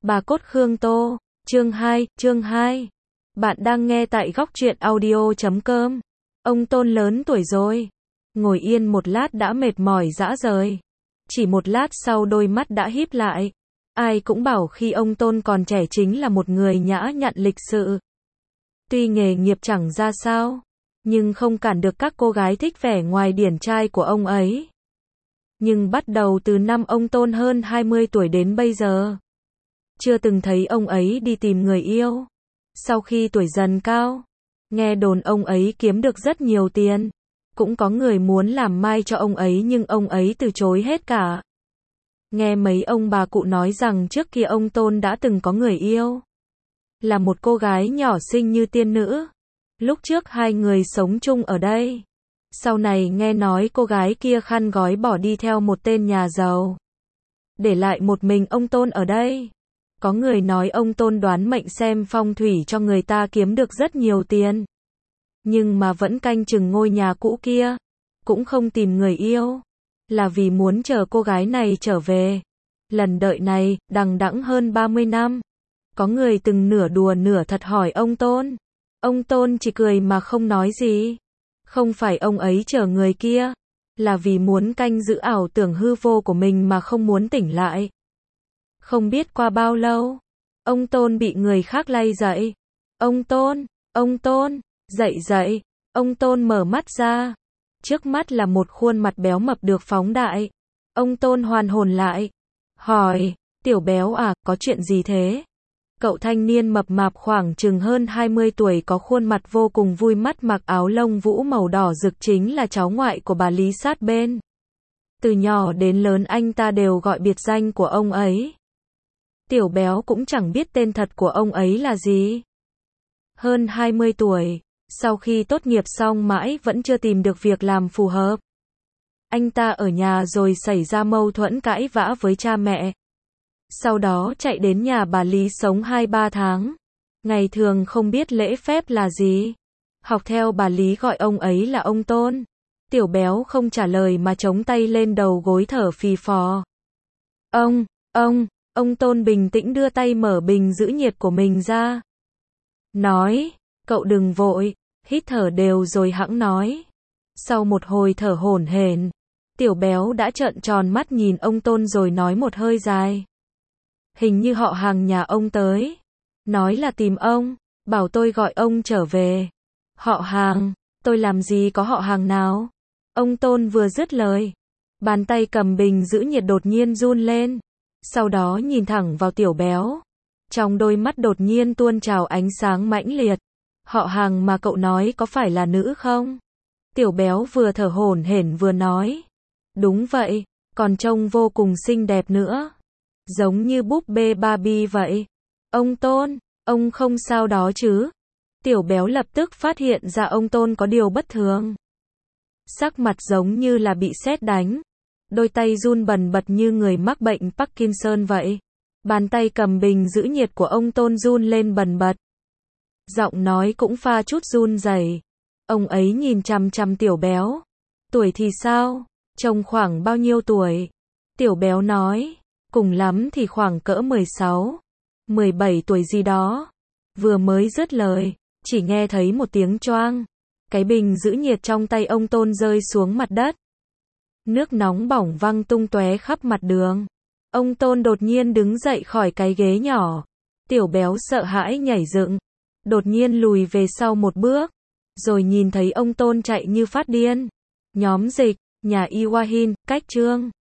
Bà cốt Khương Tô, chương 2. Bạn đang nghe tại góc truyện audio.com. Ông Tôn lớn tuổi rồi. Ngồi yên một lát đã mệt mỏi rã rời. Chỉ một lát sau đôi mắt đã híp lại. Ai cũng bảo khi ông Tôn còn trẻ chính là một người nhã nhặn lịch sự. Tuy nghề nghiệp chẳng ra sao, nhưng không cản được các cô gái thích vẻ ngoài điển trai của ông ấy. Nhưng bắt đầu từ năm ông Tôn hơn 20 tuổi đến bây giờ, chưa từng thấy ông ấy đi tìm người yêu. Sau khi tuổi dần cao, nghe đồn ông ấy kiếm được rất nhiều tiền. Cũng có người muốn làm mai cho ông ấy nhưng ông ấy từ chối hết cả. Nghe mấy ông bà cụ nói rằng trước kia ông Tôn đã từng có người yêu. Là một cô gái nhỏ xinh như tiên nữ. Lúc trước hai người sống chung ở đây. Sau này nghe nói cô gái kia khăn gói bỏ đi theo một tên nhà giàu. Để lại một mình ông Tôn ở đây. Có người nói ông Tôn đoán mệnh xem phong thủy cho người ta kiếm được rất nhiều tiền. Nhưng mà vẫn canh chừng ngôi nhà cũ kia. Cũng không tìm người yêu. Là vì muốn chờ cô gái này trở về. Lần đợi này, đằng đẵng hơn 30 năm. Có người từng nửa đùa nửa thật hỏi ông Tôn. Ông Tôn chỉ cười mà không nói gì. Không phải ông ấy chờ người kia. Là vì muốn canh giữ ảo tưởng hư vô của mình mà không muốn tỉnh lại. Không biết qua bao lâu, ông Tôn bị người khác lay dậy. Ông Tôn, dậy. Ông Tôn mở mắt ra. Trước mắt là một khuôn mặt béo mập được phóng đại. Ông Tôn hoàn hồn lại. Hỏi, tiểu béo à, có chuyện gì thế? Cậu thanh niên mập mạp khoảng chừng hơn 20 tuổi có khuôn mặt vô cùng vui mắt mặc áo lông vũ màu đỏ rực chính là cháu ngoại của bà Lý sát bên. Từ nhỏ đến lớn anh ta đều gọi biệt danh của ông ấy. Tiểu béo cũng chẳng biết tên thật của ông ấy là gì. Hơn 20 tuổi, sau khi tốt nghiệp xong mãi vẫn chưa tìm được việc làm phù hợp. Anh ta ở nhà rồi xảy ra mâu thuẫn cãi vã với cha mẹ. Sau đó chạy đến nhà bà Lý sống 2-3 tháng. Ngày thường không biết lễ phép là gì. Học theo bà Lý gọi ông ấy là ông Tôn. Tiểu béo không trả lời mà chống tay lên đầu gối thở phì phò. Ông Tôn bình tĩnh đưa tay mở bình giữ nhiệt của mình ra. Nói, cậu đừng vội, hít thở đều rồi hẵng nói. Sau một hồi thở hổn hển, tiểu béo đã trợn tròn mắt nhìn ông Tôn rồi nói một hơi dài. Hình như họ hàng nhà ông tới. Nói là tìm ông, bảo tôi gọi ông trở về. Họ hàng, tôi làm gì có họ hàng nào? Ông Tôn vừa dứt lời, bàn tay cầm bình giữ nhiệt đột nhiên run lên. Sau đó nhìn thẳng vào tiểu béo. Trong đôi mắt đột nhiên tuôn trào ánh sáng mãnh liệt. Họ hàng mà cậu nói có phải là nữ không? Tiểu béo vừa thở hổn hển vừa nói. Đúng vậy, còn trông vô cùng xinh đẹp nữa. Giống như búp bê Barbie vậy. Ông Tôn, ông không sao đó chứ? Tiểu béo lập tức phát hiện ra ông Tôn có điều bất thường. Sắc mặt giống như là bị sét đánh. Đôi tay run bần bật như người mắc bệnh Parkinson vậy. Bàn tay cầm bình giữ nhiệt của ông Tôn run lên bần bật. Giọng nói cũng pha chút run rẩy. Ông ấy nhìn chằm chằm tiểu béo. Tuổi thì sao? Trông khoảng bao nhiêu tuổi? Tiểu béo nói. Cùng lắm thì khoảng cỡ 16, 17 tuổi gì đó. Vừa mới dứt lời, chỉ nghe thấy một tiếng choang. Cái bình giữ nhiệt trong tay ông Tôn rơi xuống mặt đất. Nước nóng bỏng văng tung tóe khắp mặt đường. Ông Tôn đột nhiên đứng dậy khỏi cái ghế nhỏ. Tiểu béo sợ hãi nhảy dựng. Đột nhiên lùi về sau một bước. Rồi nhìn thấy ông Tôn chạy như phát điên. Nhóm dịch, nhà Iwahin, cách chương.